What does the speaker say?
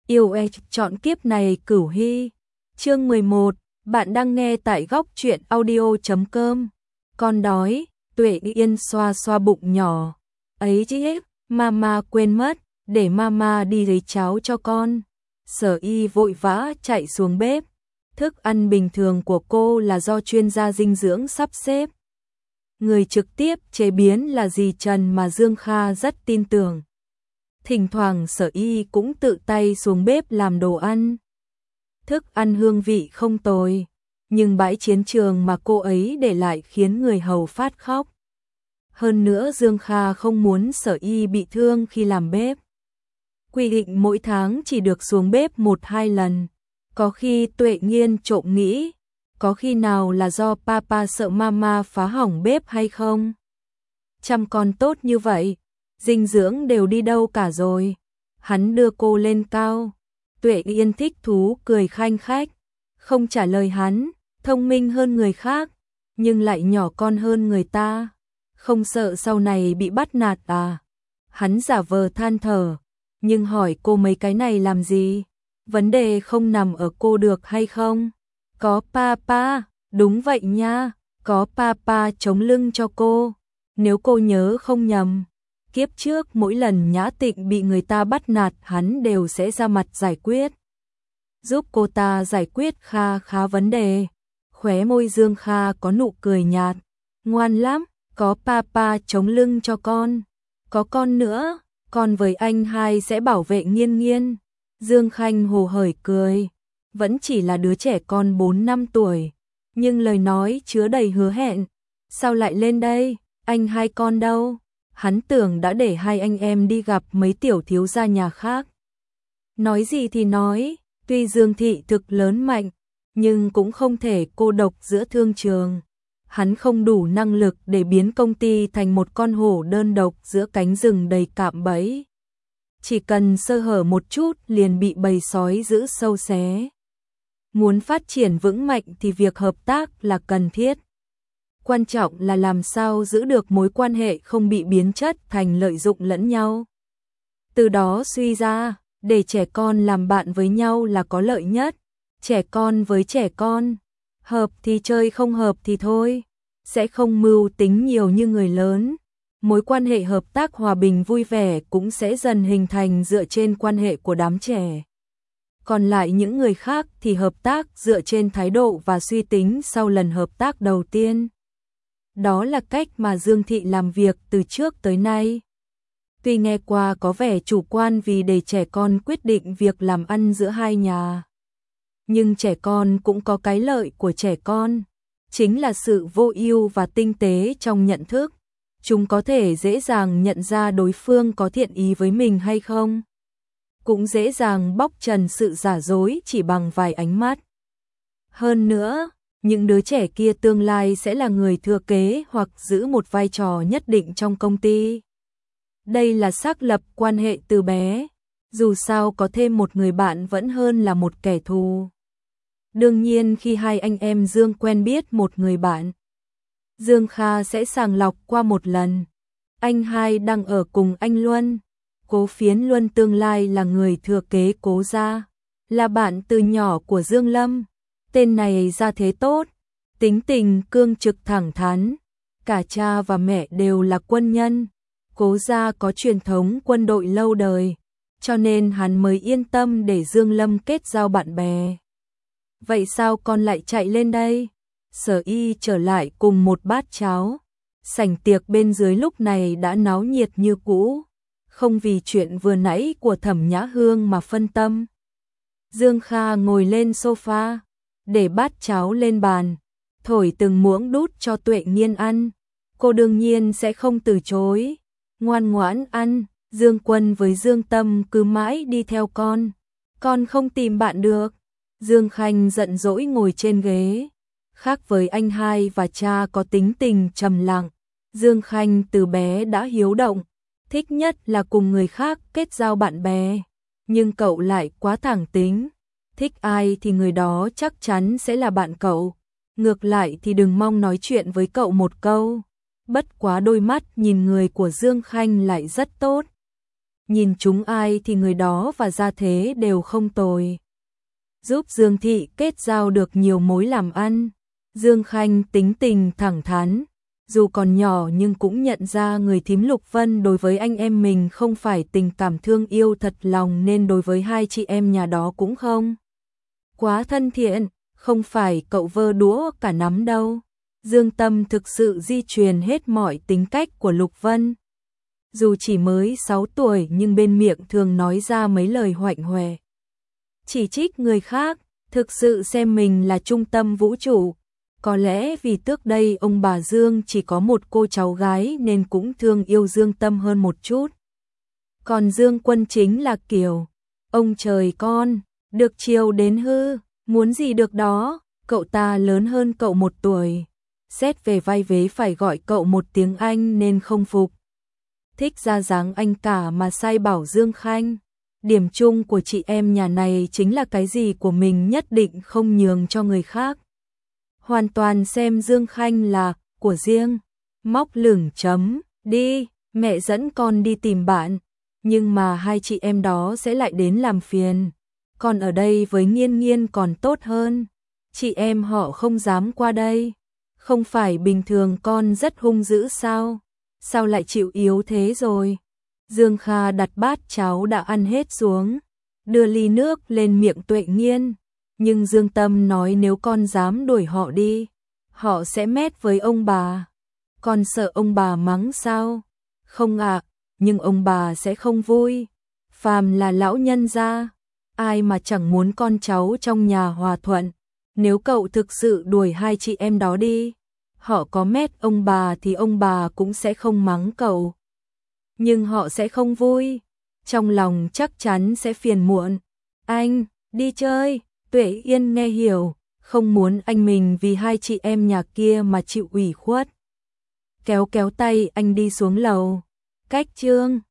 Yêu e chọn kiếp này Cửu Hy. Chương 11, bạn đang nghe tại góc truyện audio.com. Con đói, Tuệ Yên xoa xoa bụng nhỏ. Ấy chứ, mama quên mất, để mama đi lấy cháo cho con. Sở Y vội vã chạy xuống bếp. Thức ăn bình thường của cô là do chuyên gia dinh dưỡng sắp xếp. Người trực tiếp chế biến là dì Trần mà Dương Kha rất tin tưởng. Thỉnh thoảng Sở Y cũng tự tay xuống bếp làm đồ ăn. Thức ăn hương vị không tồi, nhưng bãi chiến trường mà cô ấy để lại khiến người hầu phát khóc. Hơn nữa Dương Kha không muốn Sở Y bị thương khi làm bếp. Quy định mỗi tháng chỉ được xuống bếp 1-2 lần. Có khi Tuệ Nghiên trộm nghĩ, có khi nào là do papa sợ mama phá hỏng bếp hay không? Chăm con tốt như vậy, dinh dưỡng đều đi đâu cả rồi. Hắn đưa cô lên cao. Tuệ Yên thích thú cười khanh khách, không trả lời hắn, thông minh hơn người khác, nhưng lại nhỏ con hơn người ta. Không sợ sau này bị bắt nạt à? Hắn giả vờ than thở, nhưng hỏi cô mấy cái này làm gì? Vấn đề không nằm ở cô được hay không? Có papa, đúng vậy nha, có papa chống lưng cho cô. Nếu cô nhớ không nhầm, kiếp trước mỗi lần Nhã Tịnh bị người ta bắt nạt hắn đều sẽ ra mặt giải quyết. Giúp cô ta giải quyết khá vấn đề. Khóe môi Dương Kha có nụ cười nhạt. Ngoan lắm, có papa chống lưng cho con. Có con nữa, con với anh hai sẽ bảo vệ Nghiên Nghiên. Dương Khanh hồ hởi cười. Vẫn chỉ là đứa trẻ con 4-5 tuổi, nhưng lời nói chứa đầy hứa hẹn. Sao lại lên đây, anh hai con đâu? Hắn tưởng đã để hai anh em đi gặp mấy tiểu thiếu gia nhà khác. Nói gì thì nói, tuy Dương thị thực lớn mạnh, nhưng cũng không thể cô độc giữa thương trường. Hắn không đủ năng lực để biến công ty thành một con hổ đơn độc giữa cánh rừng đầy cạm bẫy. Chỉ cần sơ hở một chút liền bị bầy sói giữ sâu xé. Muốn phát triển vững mạnh thì việc hợp tác là cần thiết. Quan trọng là làm sao giữ được mối quan hệ không bị biến chất thành lợi dụng lẫn nhau. Từ đó suy ra, để trẻ con làm bạn với nhau là có lợi nhất. Trẻ con với trẻ con, hợp thì chơi không hợp thì thôi, sẽ không mưu tính nhiều như người lớn. Mối quan hệ hợp tác hòa bình vui vẻ cũng sẽ dần hình thành dựa trên quan hệ của đám trẻ. Còn lại những người khác thì hợp tác dựa trên thái độ và suy tính sau lần hợp tác đầu tiên. Đó là cách mà Dương Thị làm việc từ trước tới nay. Tuy nghe qua có vẻ chủ quan vì để trẻ con quyết định việc làm ăn giữa hai nhà. Nhưng trẻ con cũng có cái lợi của trẻ con, chính là sự vô ưu và tinh tế trong nhận thức. Chúng có thể dễ dàng nhận ra đối phương có thiện ý với mình hay không. Cũng dễ dàng bóc trần sự giả dối chỉ bằng vài ánh mắt. Hơn nữa, những đứa trẻ kia tương lai sẽ là người thừa kế hoặc giữ một vai trò nhất định trong công ty. Đây là xác lập quan hệ từ bé, dù sao có thêm một người bạn vẫn hơn là một kẻ thù. Đương nhiên khi hai anh em Dương quen biết một người bạn, Dương Kha sẽ sàng lọc qua một lần. Anh hai đang ở cùng anh Luân. Cố Phiến Luân tương lai là người thừa kế Cố gia, là bạn từ nhỏ của Dương Lâm. Tên này ra thế tốt, tính tình cương trực thẳng thắn, cả cha và mẹ đều là quân nhân. Cố gia có truyền thống quân đội lâu đời, cho nên hắn mới yên tâm để Dương Lâm kết giao bạn bè. Vậy sao con lại chạy lên đây? Sở Y trở lại cùng một bát cháo. Sảnh tiệc bên dưới lúc này đã náo nhiệt như cũ, không vì chuyện vừa nãy của Thẩm Nhã Hương mà phân tâm. Dương Kha ngồi lên sofa, để bát cháo lên bàn, thổi từng muỗng đút cho Tuệ Nghiên ăn. Cô đương nhiên sẽ không từ chối, ngoan ngoãn ăn. Dương Quân với Dương Tâm cứ mãi đi theo con không tìm bạn được. Dương Khanh giận dỗi ngồi trên ghế. Khác với anh hai và cha có tính tình trầm lặng, Dương Khanh từ bé đã hiếu động, thích nhất là cùng người khác kết giao bạn bè. Nhưng cậu lại quá thẳng tính, thích ai thì người đó chắc chắn sẽ là bạn cậu. Ngược lại thì đừng mong nói chuyện với cậu một câu. Bất quá đôi mắt nhìn người của Dương Khanh lại rất tốt. nhìn chúng ai thì người đó và gia thế đều không tồi. Giúp Dương Thị kết giao được nhiều mối làm ăn. Dương Khanh tính tình thẳng thắn, dù còn nhỏ nhưng cũng nhận ra người thím Lục Vân đối với anh em mình không phải tình cảm thương yêu thật lòng, nên đối với hai chị em nhà đó cũng không quá thân thiện. Không phải cậu vơ đũa cả nắm đâu. Dương Tâm thực sự di truyền hết mọi tính cách của Lục Vân. Dù chỉ mới 6 tuổi nhưng bên miệng thường nói ra mấy lời hoạnh hoẹ, chỉ trích người khác, thực sự xem mình là trung tâm vũ trụ. Có lẽ vì trước đây ông bà Dương chỉ có một cô cháu gái nên cũng thương yêu Dương Tâm hơn một chút. Còn Dương Quân chính là kiểu ông trời con, được chiều đến hư, muốn gì được đó. Cậu ta lớn hơn cậu 1 tuổi, xét về vai vế phải gọi cậu một tiếng anh nên không phục. Thích ra dáng anh cả mà sai bảo Dương Khanh. Điểm chung của chị em nhà này chính là cái gì của mình nhất định không nhường cho người khác. Hoàn toàn xem Dương Khanh là của riêng. Móc lửng chấm, đi, mẹ dẫn con đi tìm bạn. Nhưng mà hai chị em đó sẽ lại đến làm phiền. Còn ở đây với Nghiên Nghiên còn tốt hơn. Chị em họ không dám qua đây. Không phải bình thường con rất hung dữ sao? Sao lại chịu yếu thế rồi? Dương Kha đặt bát cháo đã ăn hết xuống, đưa ly nước lên miệng Tuệ Nghiên. Nhưng Dương Tâm nói nếu con dám đuổi họ đi, họ sẽ mét với ông bà. Con sợ ông bà mắng sao? Không ạ, nhưng ông bà sẽ không vui. Phàm là lão nhân gia, ai mà chẳng muốn con cháu trong nhà hòa thuận. Nếu cậu thực sự đuổi hai chị em đó đi, họ có mét ông bà thì ông bà cũng sẽ không mắng cậu. Nhưng họ sẽ không vui, trong lòng chắc chắn sẽ phiền muộn. Anh, đi chơi. Tuệ Yên nghe hiểu, không muốn anh mình vì hai chị em nhà kia mà chịu ủy khuất. Kéo kéo tay anh đi xuống lầu. Cách Trương